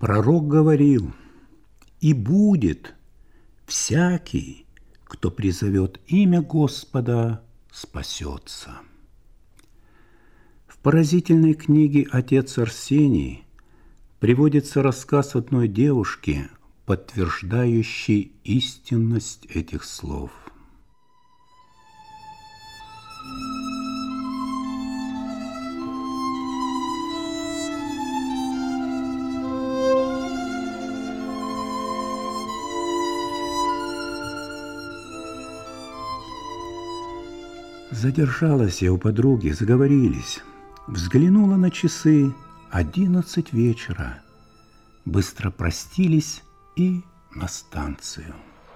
Пророк говорил: «И будет всякий, кто призовет имя Господа, спасется». В поразительной книге «Отец Арсений» приводится рассказ одной девушки, подтверждающий истинность этих слов. Задержалась я у подруги, заговорились. Взглянула на часы, 11 вечера. Быстро простились и на станцию.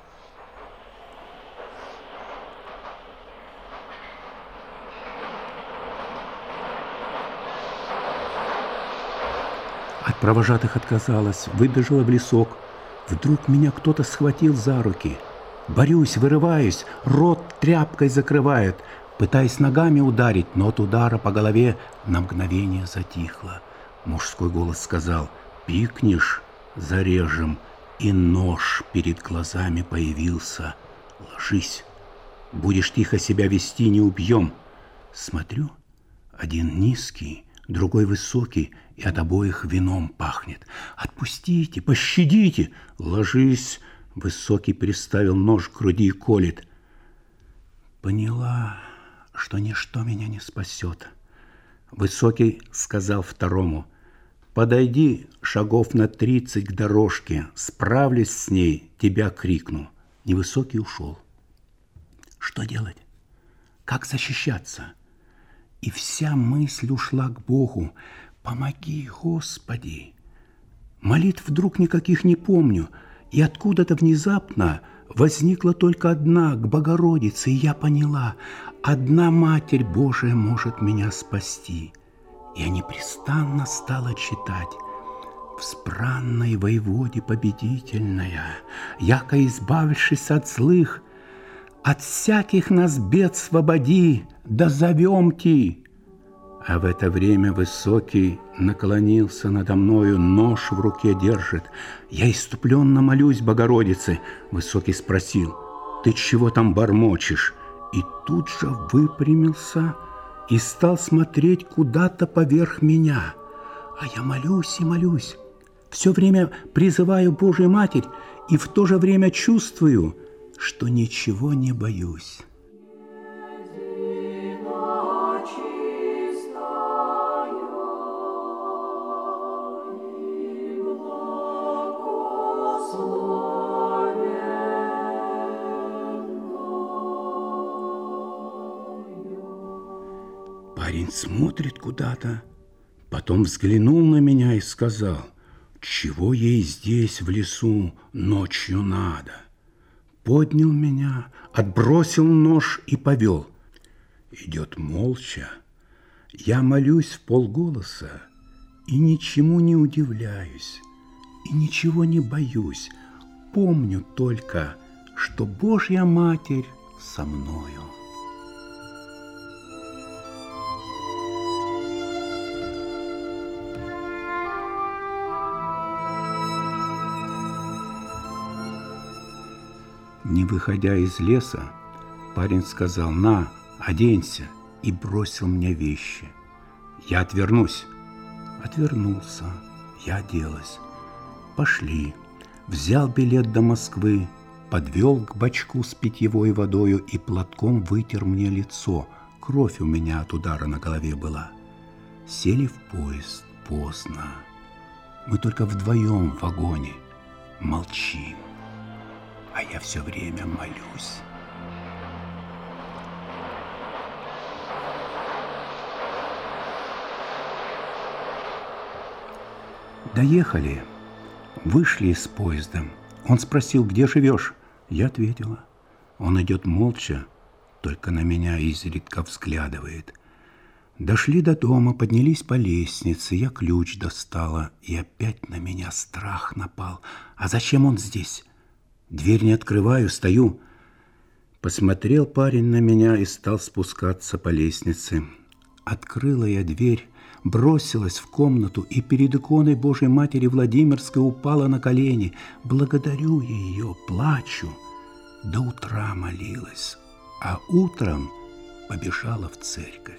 От провожатых отказалась, выбежала в лесок. Вдруг меня кто-то схватил за руки. Борюсь, вырываюсь, рот тряпкой закрывает. Пытаясь ногами ударить, но от удара по голове на мгновение затихло. Мужской голос сказал: «Пикнешь — зарежем». И нож перед глазами появился. «Ложись, будешь тихо себя вести, не убьем». Смотрю, один низкий, другой высокий, и от обоих вином пахнет. «Отпустите, пощадите!» «Ложись!» Высокий приставил нож к груди и колет. Поняла, что ничто меня не спасет. Высокий сказал второму: «Подойди шагов на 30 к дорожке, справлюсь с ней, тебя крикну». Невысокий ушел. Что делать? Как защищаться? И вся мысль ушла к Богу. «Помоги, Господи!» Молитв вдруг никаких не помню, и откуда-то внезапно возникла только одна, к Богородице, и я поняла: одна Матерь Божия может меня спасти. Я непрестанно стала читать: «Взбранной воеводе победительная, яко избавившись от злых, от всяких нас бед свободи, да зовем-ти». А в это время Высокий наклонился надо мною, нож в руке держит. Я иступленно молюсь Богородице. Высокий спросил: «Ты чего там бормочешь?» И тут же выпрямился и стал смотреть куда-то поверх меня. А я молюсь и молюсь, все время призываю Божию Матерь и в то же время чувствую, что ничего не боюсь. Парень смотрит куда-то, потом взглянул на меня и сказал: «Чего ей здесь в лесу ночью надо?» Поднял меня, отбросил нож и повел. Идет молча. Я молюсь вполголоса и ничему не удивляюсь, и ничего не боюсь. Помню только, что Божья Матерь со мною. Не выходя из леса, парень сказал: «На, оденься», и бросил мне вещи. Я отвернусь. Отвернулся, я оделась. Пошли. Взял билет до Москвы, подвел к бачку с питьевой водою и платком вытер мне лицо. Кровь у меня от удара на голове была. Сели в поезд поздно. Мы только вдвоем в вагоне. Молчим. А я все время молюсь. Доехали, вышли из поезда. Он спросил: «Где живешь?» Я ответила. Он идет молча, только на меня изредка взглядывает. Дошли до дома, поднялись по лестнице, я ключ достала, и опять на меня страх напал. А зачем он здесь? Дверь не открываю, стою. Посмотрел парень на меня и стал спускаться по лестнице. Открыла я дверь. бросилась в комнату и перед иконой Божией Матери Владимирской упала на колени. Благодарю ее, плачу. До утра молилась, а утром побежала в церковь.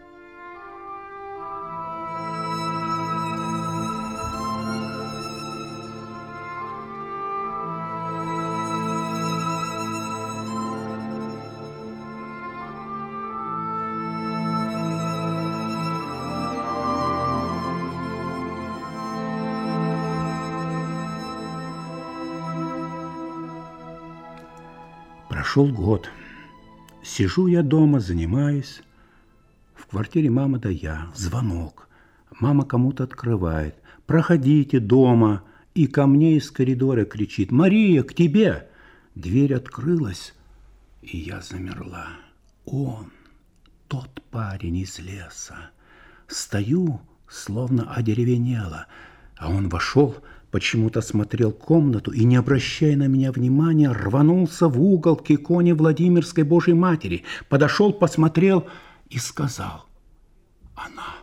Прошел год. Сижу я дома, занимаюсь. В квартире мама да я. Звонок. Мама кому-то открывает. «Проходите дома». И ко мне из коридора кричит: «Мария, к тебе!» Дверь открылась, и я замерла. Он, тот парень из леса. Стою, словно одеревенела, а он вошел, почему-то смотрел комнату и, не обращая на меня внимания, рванулся в угол к иконе Владимирской Божьей Матери, подошел, посмотрел и сказал: «Она».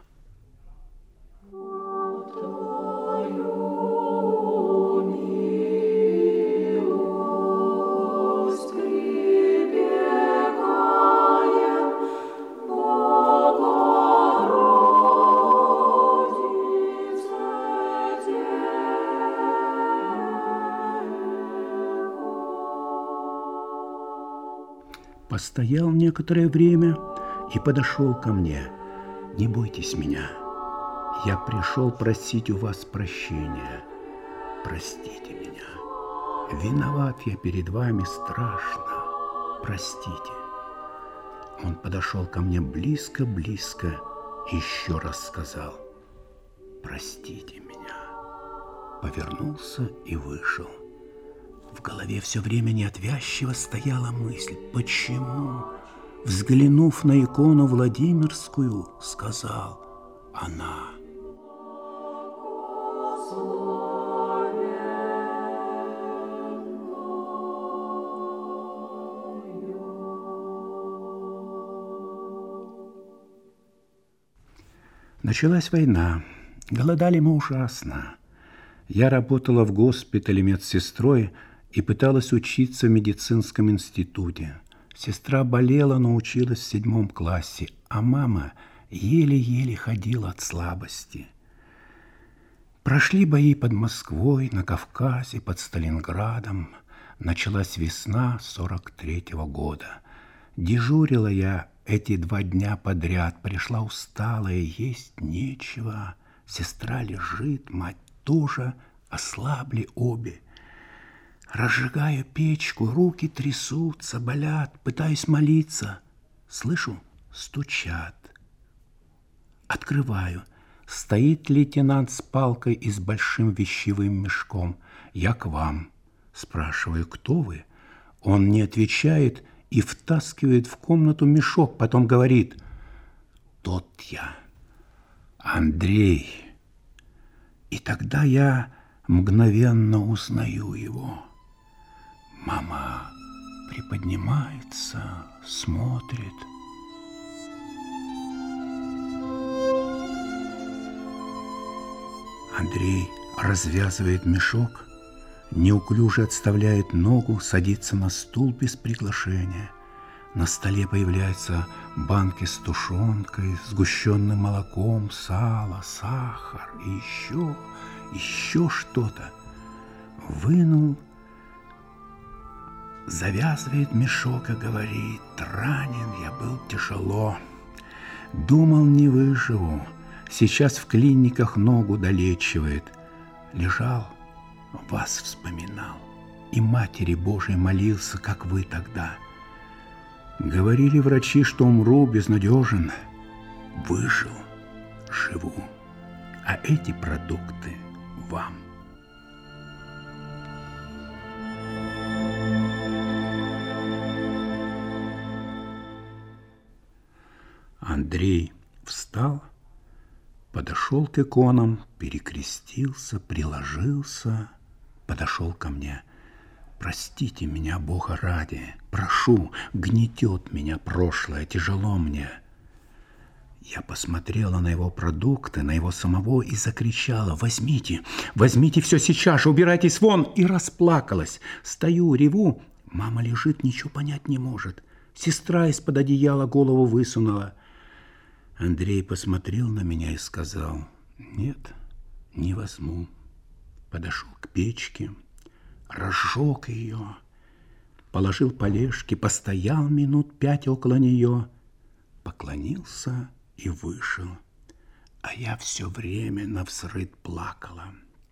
Постоял некоторое время и подошел ко мне. «Не бойтесь меня. Я пришел просить у вас прощения. Простите меня. Виноват я перед вами страшно. Простите». Он подошел ко мне близко-близко и еще раз сказал: «Простите меня». Повернулся и вышел. В голове все время неотвязчиво стояла мысль: почему, взглянув на икону Владимирскую, сказал: «Она». Началась война. Голодали мы ужасно. Я работала в госпитале медсестрой и пыталась учиться в медицинском институте. Сестра болела, но училась в 7 классе, а мама еле-еле ходила от слабости. Прошли бои под Москвой, на Кавказе, под Сталинградом. Началась весна 43-го года. Дежурила я эти 2 дня подряд. Пришла усталая, есть нечего. Сестра лежит, мать тоже, ослабли обе. Разжигаю печку, руки трясутся, болят, пытаюсь молиться. Слышу, стучат. Открываю. Стоит лейтенант с палкой и с большим вещевым мешком. «Я к вам». Спрашиваю: «Кто вы?» Он не отвечает и втаскивает в комнату мешок, потом говорит: «Тот я, Андрей». И тогда я мгновенно узнаю его. Мама приподнимается, смотрит. Андрей развязывает мешок, неуклюже отставляет ногу, садится на стул без приглашения. На столе появляются банки с тушенкой, сгущенным молоком, сало, сахар и еще что-то. Вынул, завязывает мешок и говорит: «Ранен я был тяжело. Думал, не выживу. Сейчас в клиниках ногу долечивает. Лежал, вас вспоминал. И Матери Божией молился, как вы тогда. Говорили врачи, что умру, безнадежен. Выжил, живу. А эти продукты вам». Андрей встал, подошел к иконам, перекрестился, приложился, подошел ко мне. «Простите меня, Бога ради, прошу, гнетет меня прошлое, тяжело мне». Я посмотрела на его продукты, на его самого и закричала: «Возьмите, возьмите все сейчас же, убирайтесь вон!» И расплакалась. Стою, реву. Мама лежит, ничего понять не может. Сестра из-под одеяла голову высунула. Андрей посмотрел на меня и сказал: «Нет, не возьму». Подошел к печке, разжег ее, положил полежки, постоял минут 5 около нее, поклонился и вышел. А я все время навзрыд плакала.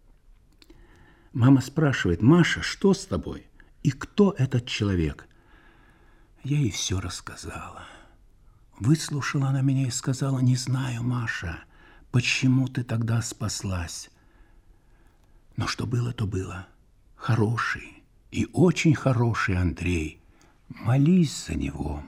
Мама спрашивает: «Маша, что с тобой? И кто этот человек?» Я ей все рассказала. Выслушала она меня и сказала: «Не знаю, Маша, почему ты тогда спаслась. Но что было, то было. Хороший и очень хороший Андрей. Молись за него».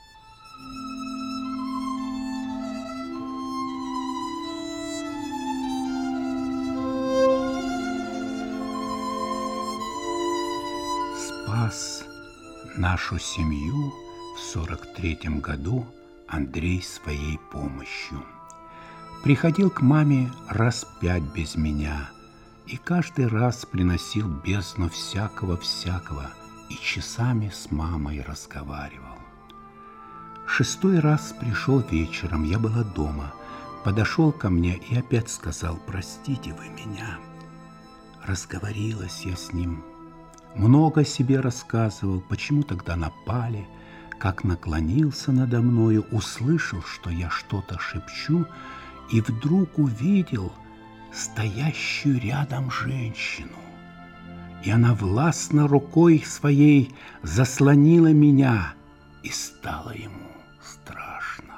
Спас нашу семью в 43-м году Андрей своей помощью. Приходил к маме раз 5 без меня и каждый раз приносил бездну всякого и часами с мамой разговаривал. 6-й раз пришел вечером, я была дома, подошел ко мне и опять сказал: «Простите вы меня». Разговорилась я с ним, много себе рассказывал, почему тогда напали, как наклонился надо мною, услышал, что я что-то шепчу, и вдруг увидел стоящую рядом женщину. И она властно рукой своей заслонила меня, и стало ему страшно.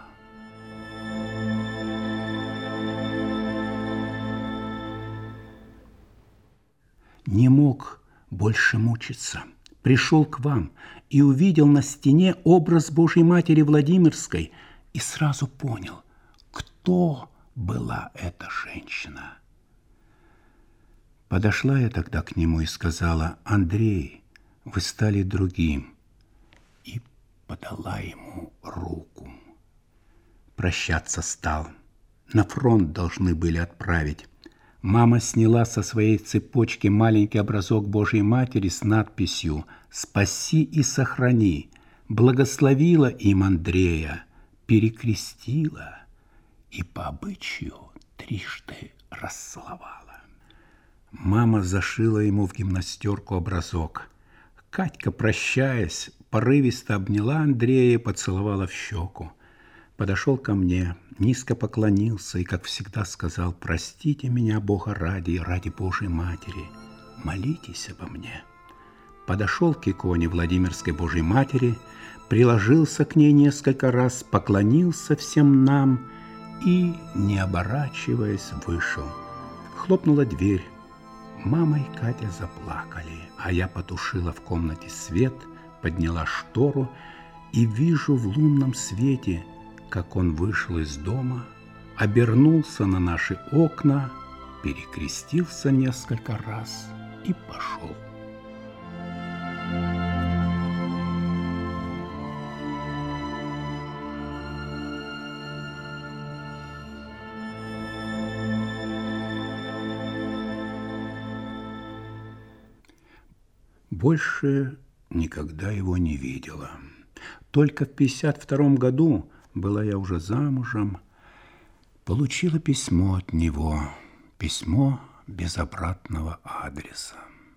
Не мог больше мучиться. Пришел к вам и увидел на стене образ Божьей Матери Владимирской и сразу понял, кто была эта женщина. Подошла я тогда к нему и сказала: «Андрей, вы стали другим», и подала ему руку. Прощаться стал. На фронт должны были отправить. Мама сняла со своей цепочки маленький образок Божьей Матери с надписью «Спаси и сохрани», благословила им Андрея, перекрестила и по обычаю 3 расцеловала. Мама зашила ему в гимнастерку образок. Катька, прощаясь, порывисто обняла Андрея и поцеловала в щеку. Подошел ко мне, низко поклонился и, как всегда, сказал: «Простите меня, Бога ради, и ради Божьей Матери, молитесь обо мне». Подошел к иконе Владимирской Божьей Матери, приложился к ней несколько раз, поклонился всем нам и, не оборачиваясь, вышел. Хлопнула дверь. Мама и Катя заплакали, а я потушила в комнате свет, подняла штору и вижу в лунном свете, как он вышел из дома, обернулся на наши окна, перекрестился несколько раз и пошел. Больше никогда его не видела. Только в 52-м году, была я уже замужем, получила письмо от него, письмо без обратного адреса.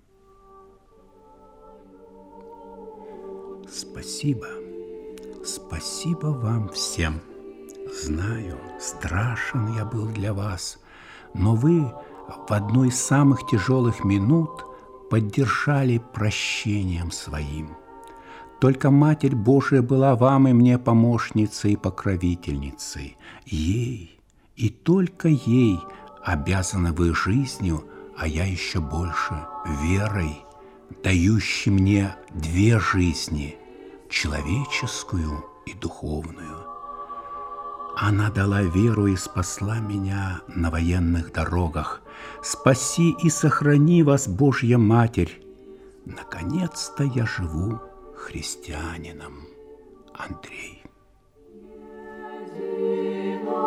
Спасибо, спасибо вам всем. Знаю, страшен я был для вас, но вы в одну из самых тяжелых минут поддержали прощением своим. Только Матерь Божия была вам и мне помощницей и покровительницей. Ей, и только ей обязаны вы жизнью, а я еще больше верой, дающей мне 2 жизни, человеческую и духовную. Она дала веру и спасла меня на военных дорогах. Спаси и сохрани вас, Божья Матерь. Наконец-то я живу христианином. Андрей.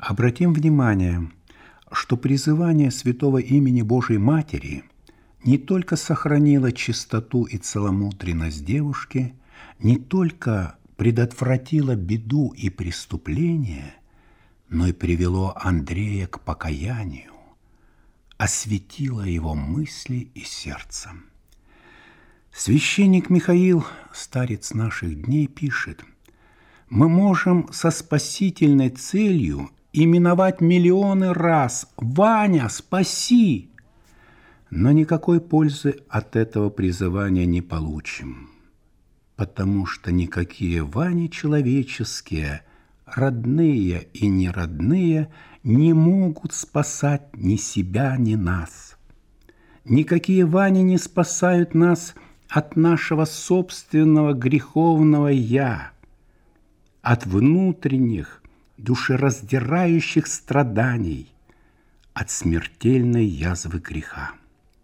Обратим внимание, что призывание святого имени Божией Матери не только сохранило чистоту и целомудренность девушки, не только предотвратило беду и преступление, но и привело Андрея к покаянию, осветило его мысли и сердце. Священник Михаил, старец наших дней, пишет: «Мы можем со спасительной целью именовать миллионы раз: «Ваня, спаси!» Но никакой пользы от этого призывания не получим, потому что никакие Вани человеческие, родные и неродные, не могут спасать ни себя, ни нас. Никакие Вани не спасают нас от нашего собственного греховного «я», от внутренних, душераздирающих страданий, от смертельной язвы греха.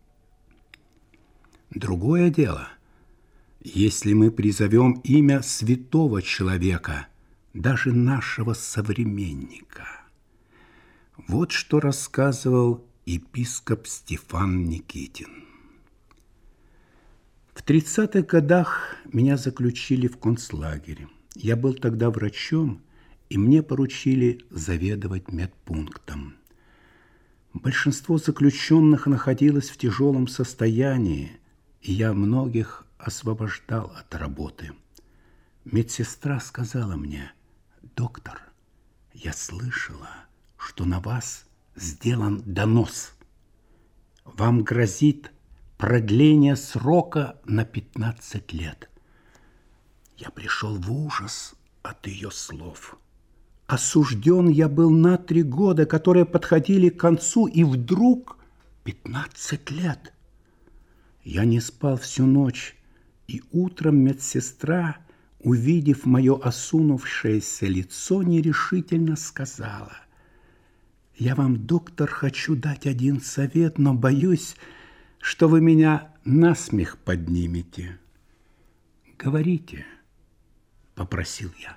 Другое дело, если мы призовем имя святого человека, даже нашего современника. Вот что рассказывал епископ Стефан Никитин. В 30-х годах меня заключили в концлагере. Я был тогда врачом, и мне поручили заведовать медпунктом. Большинство заключенных находилось в тяжелом состоянии, и я многих освобождал от работы. Медсестра сказала мне: «Доктор, я слышала, что на вас сделан донос. Вам грозит продление срока на 15 лет». Я пришел в ужас от ее слов. Осужден я был на 3 года, которые подходили к концу, и вдруг 15 лет. Я не спал всю ночь, и утром медсестра, увидев мое осунувшееся лицо, нерешительно сказала: «Я вам, доктор, хочу дать один совет, но боюсь, что вы меня насмех поднимете». «Говорите», — попросил я.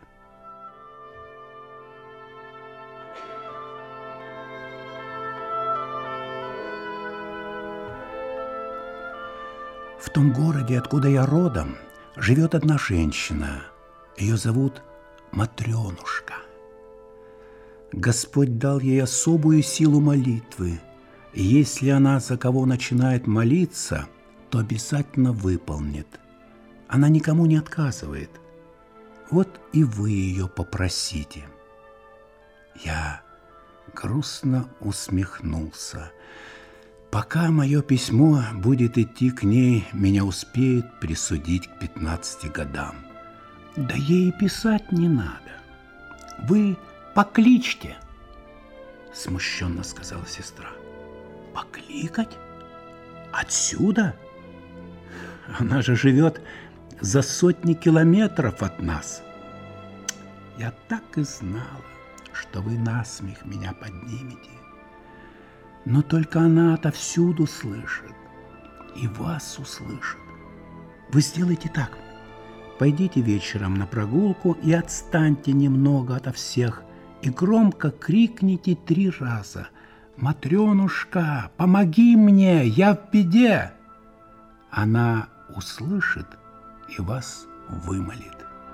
В том городе, откуда я родом, живет одна женщина. Ее зовут Матрёнушка. Господь дал ей особую силу молитвы. И если она за кого начинает молиться, то обязательно выполнит. Она никому не отказывает. Вот и вы ее попросите. Я грустно усмехнулся. Пока мое письмо будет идти к ней, меня успеют присудить к 15 годам. Да ей писать не надо. Вы покличьте, смущенно сказала сестра. Покликать? Отсюда? Она же живет за сотни километров от нас. Я так и знала, что вы насмех меня поднимете. Но только она отовсюду слышит и вас услышит. Вы сделайте так. Пойдите вечером на прогулку и отстаньте немного ото всех и громко крикните 3 раза: «Матрёнушка, помоги мне, я в беде!» Она услышит и вас вымолит.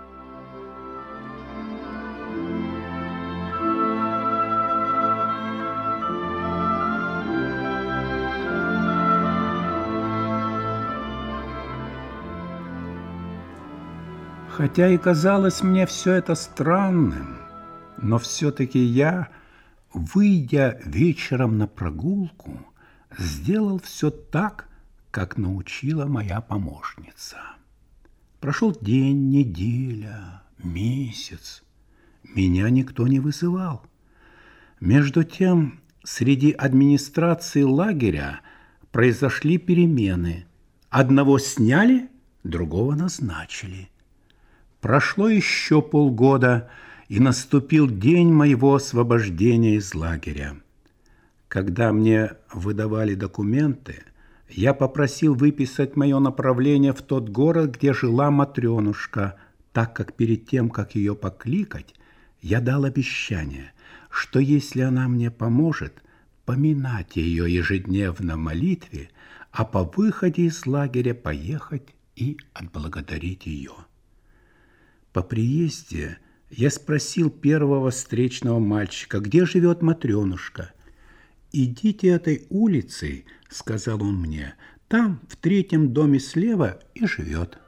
Хотя и казалось мне все это странным, но все-таки я, выйдя вечером на прогулку, сделал все так, как научила моя помощница. Прошел день, неделя, месяц. Меня никто не вызывал. Между тем, среди администрации лагеря произошли перемены. Одного сняли, другого назначили. Прошло еще полгода, и наступил день моего освобождения из лагеря. Когда мне выдавали документы, я попросил выписать мое направление в тот город, где жила Матрёнушка, так как перед тем, как ее покликать, я дал обещание, что если она мне поможет, поминать ее ежедневно в молитве, а по выходе из лагеря поехать и отблагодарить ее. По приезде я спросил первого встречного мальчика, где живет Матрёнушка. «Идите этой улицей, — сказал он мне, — там, в третьем доме слева, и живет».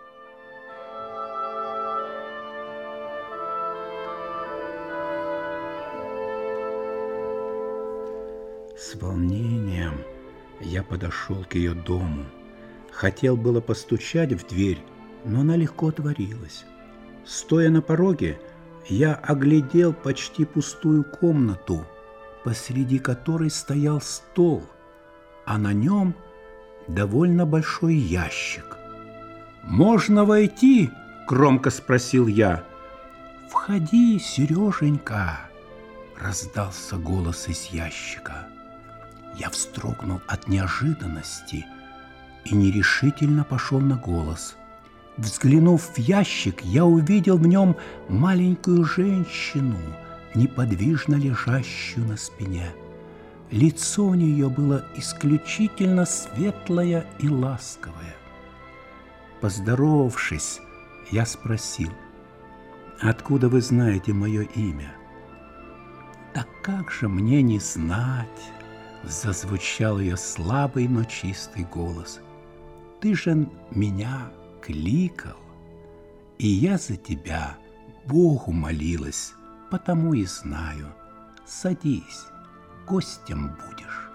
С волнением я подошел к ее дому. Хотел было постучать в дверь, но она легко отворилась. Стоя на пороге, я оглядел почти пустую комнату, посреди которой стоял стол, а на нем довольно большой ящик. «Можно войти?» – громко спросил я. «Входи, Сереженька!» – раздался голос из ящика. Я вздрогнул от неожиданности и нерешительно пошел на голос. Взглянув в ящик, я увидел в нем маленькую женщину, неподвижно лежащую на спине. Лицо у нее было исключительно светлое и ласковое. Поздоровавшись, я спросил: «Откуда вы знаете мое имя?» «Да как же мне не знать?» — зазвучал ее слабый, но чистый голос. «Ты же меня кликал, и я за тебя Богу молилась, потому и знаю. Садись, гостем будешь».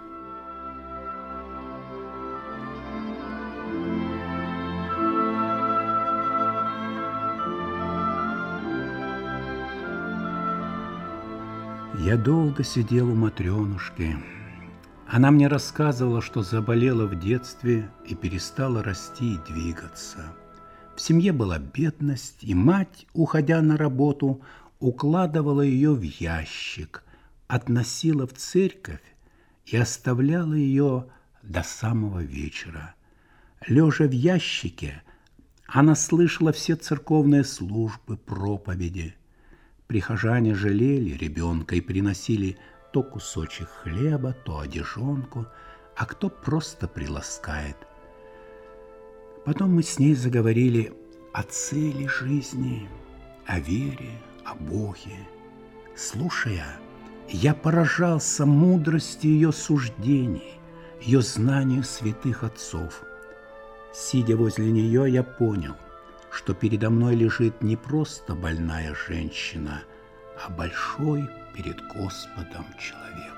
Я долго сидел у Матрёнушки. Она мне рассказывала, что заболела в детстве и перестала расти и двигаться. В семье была бедность, и мать, уходя на работу, укладывала ее в ящик, относила в церковь и оставляла ее до самого вечера. Лежа в ящике, она слышала все церковные службы, проповеди. Прихожане жалели ребенка и приносили то кусочек хлеба, то одежонку, а кто просто приласкает. Потом мы с ней заговорили о цели жизни, о вере, о Боге. Слушая, я поражался мудрости ее суждений, ее знанию святых отцов. Сидя возле нее, я понял, что передо мной лежит не просто больная женщина, а большой перед Господом человек.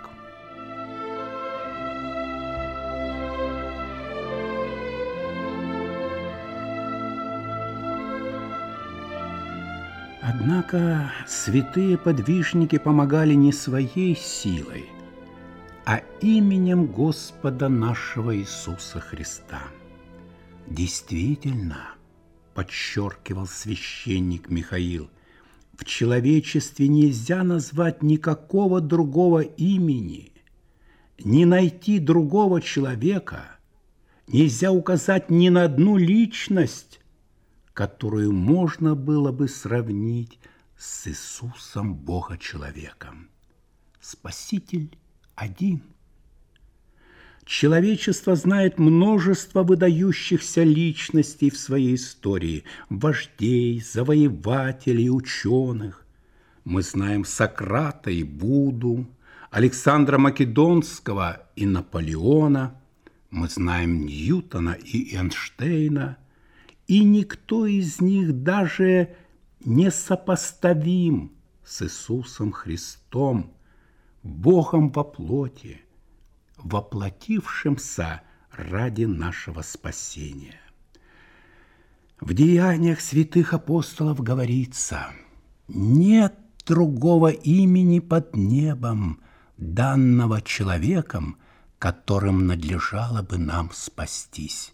Однако святые подвижники помогали не своей силой, а именем Господа нашего Иисуса Христа. Действительно, подчеркивал священник Михаил, в человечестве нельзя назвать никакого другого имени, не найти другого человека, нельзя указать ни на одну личность, которую можно было бы сравнить с Иисусом Бога-человеком. Спаситель один. Человечество знает множество выдающихся личностей в своей истории, вождей, завоевателей, ученых. Мы знаем Сократа и Будду, Александра Македонского и Наполеона. Мы знаем Ньютона и Эйнштейна. И никто из них даже не сопоставим с Иисусом Христом, Богом во плоти, воплотившимся ради нашего спасения. В деяниях святых апостолов говорится: «Нет другого имени под небом, данного человеком, которым надлежало бы нам спастись».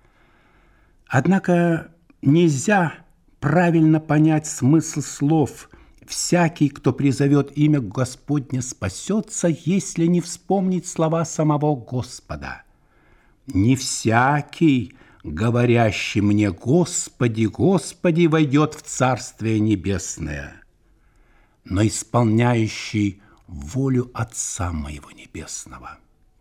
Однако нельзя правильно понять смысл слов «всякий, кто призовет имя Господне, спасется, если не вспомнить слова самого Господа». Не всякий, говорящий мне «Господи, Господи», войдет в Царствие Небесное, но исполняющий волю Отца моего Небесного.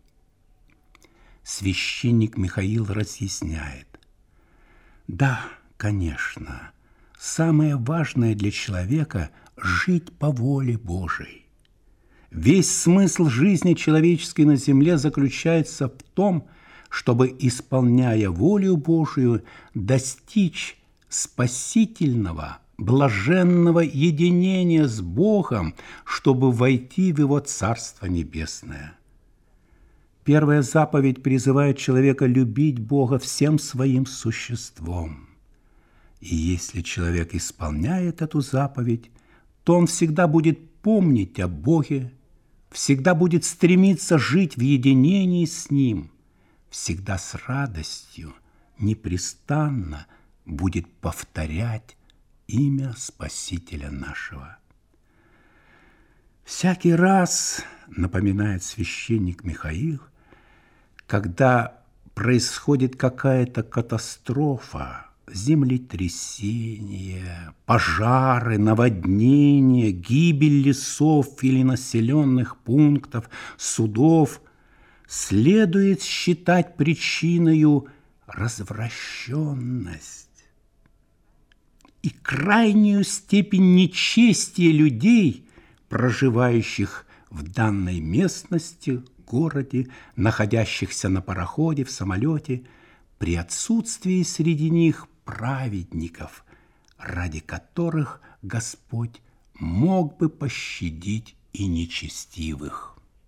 Священник Михаил разъясняет: да, конечно, самое важное для человека – жить по воле Божией. Весь смысл жизни человеческой на земле заключается в том, чтобы, исполняя волю Божию, достичь спасительного, блаженного единения с Богом, чтобы войти в Его Царство Небесное. Первая заповедь призывает человека любить Бога всем своим существом. И если человек исполняет эту заповедь, то он всегда будет помнить о Боге, всегда будет стремиться жить в единении с Ним, всегда с радостью, непрестанно будет повторять имя Спасителя нашего. Всякий раз, напоминает священник Михаил, когда происходит какая-то катастрофа, землетрясение, пожары, наводнения, гибель лесов или населенных пунктов, судов, следует считать причиною развращенность и крайнюю степень нечестия людей, проживающих в данной местности, городе, находящихся на пароходе, в самолете, при отсутствии среди них праведников, ради которых Господь мог бы пощадить и нечестивых.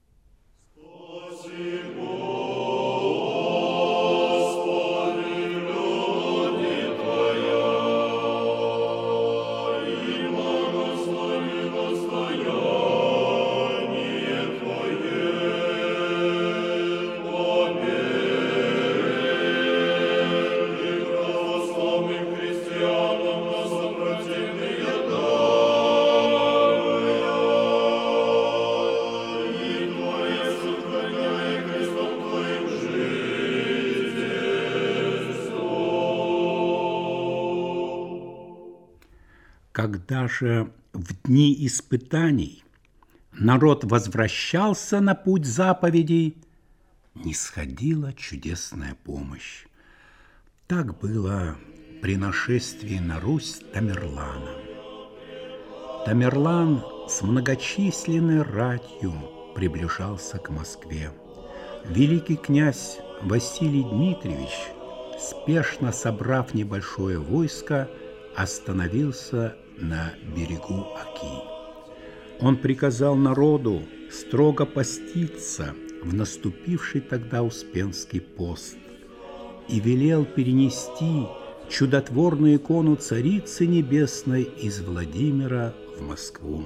Когда же в дни испытаний народ возвращался на путь заповедей, нисходила чудесная помощь. Так было при нашествии на Русь Тамерлана. Тамерлан с многочисленной ратью приближался к Москве. Великий князь Василий Дмитриевич, спешно собрав небольшое войско, остановился на берегу Оки. Он приказал народу строго поститься в наступивший тогда Успенский пост и велел перенести чудотворную икону Царицы Небесной из Владимира в Москву.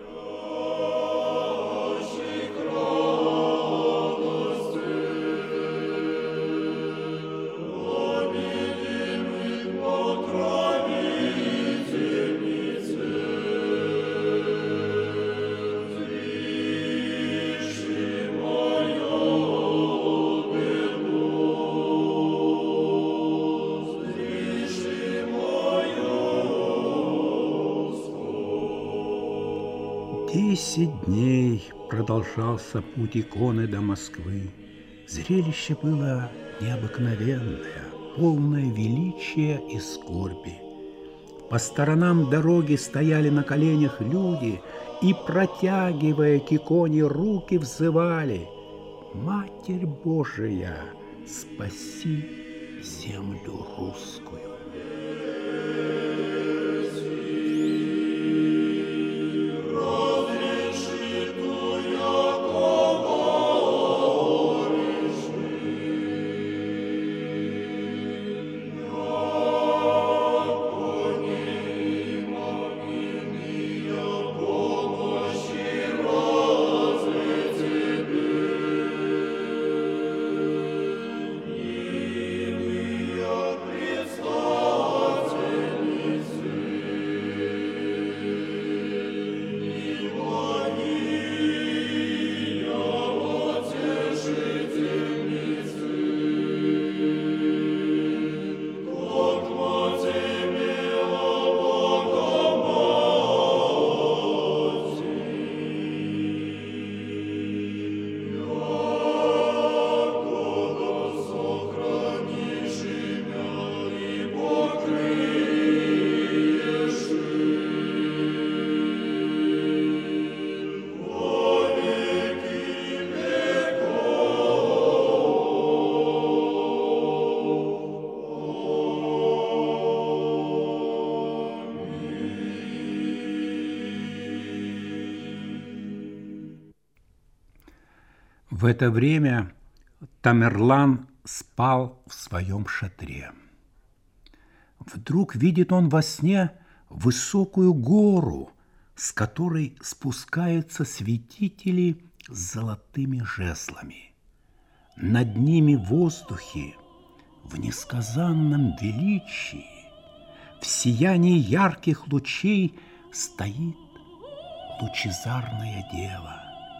Десять дней продолжался путь иконы до Москвы. Зрелище было необыкновенное, полное величия и скорби. По сторонам дороги стояли на коленях люди и, протягивая к иконе руки, взывали: «Матерь Божия, спаси землю русскую». Христос. В это время Тамерлан спал в своем шатре. Вдруг видит он во сне высокую гору, с которой спускаются святители с золотыми жезлами. Над ними в воздухе, в несказанном величии, в сиянии ярких лучей стоит лучезарная дева.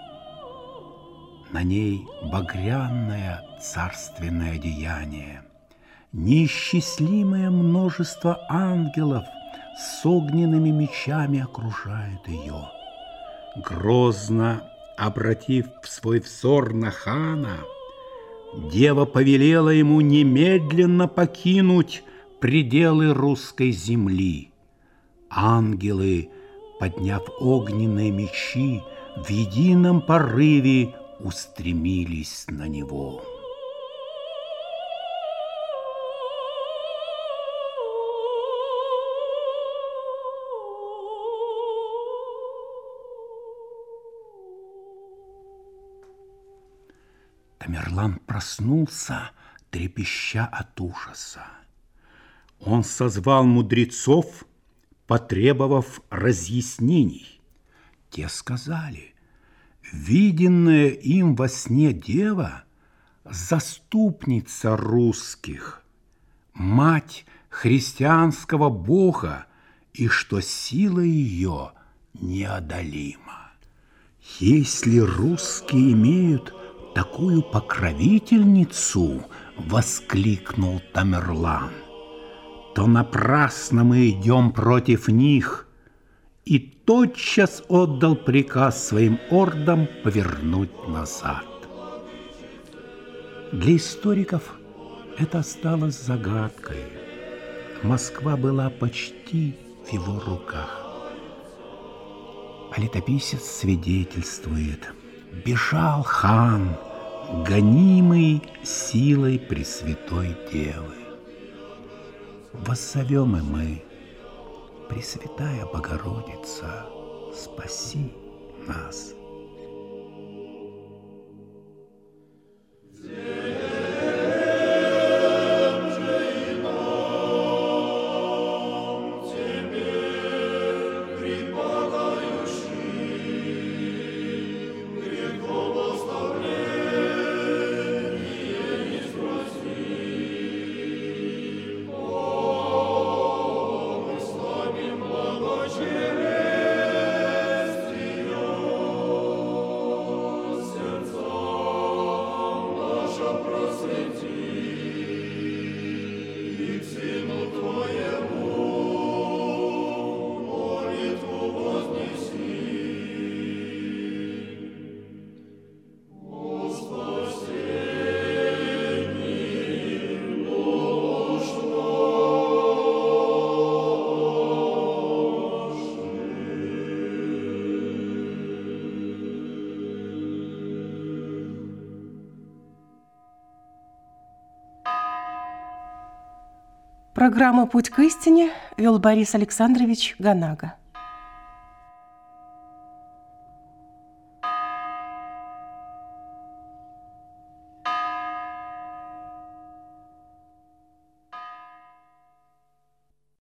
На ней багряное царственное одеяние, неисчислимое множество ангелов с огненными мечами окружает ее. Грозно обратив свой взор на хана, дева повелела ему немедленно покинуть пределы русской земли. Ангелы, подняв огненные мечи, в едином порыве устремились на него. Тамерлан проснулся, трепеща от ужаса. Он созвал мудрецов, потребовав разъяснений. Те сказали: виденная им во сне дева – заступница русских, мать христианского Бога, и что сила ее неодолима. Если русские имеют такую покровительницу, воскликнул Тамерлан, то напрасно мы идем против них. И тотчас отдал приказ своим ордам повернуть назад. Для историков это осталось загадкой. Москва была почти в его руках. А летописец свидетельствует: бежал хан, гонимый силой Пресвятой Девы. Воззовем и мы: Пресвятая Богородица, спаси нас. Программу «Путь к истине» вел Борис Александрович Ганага.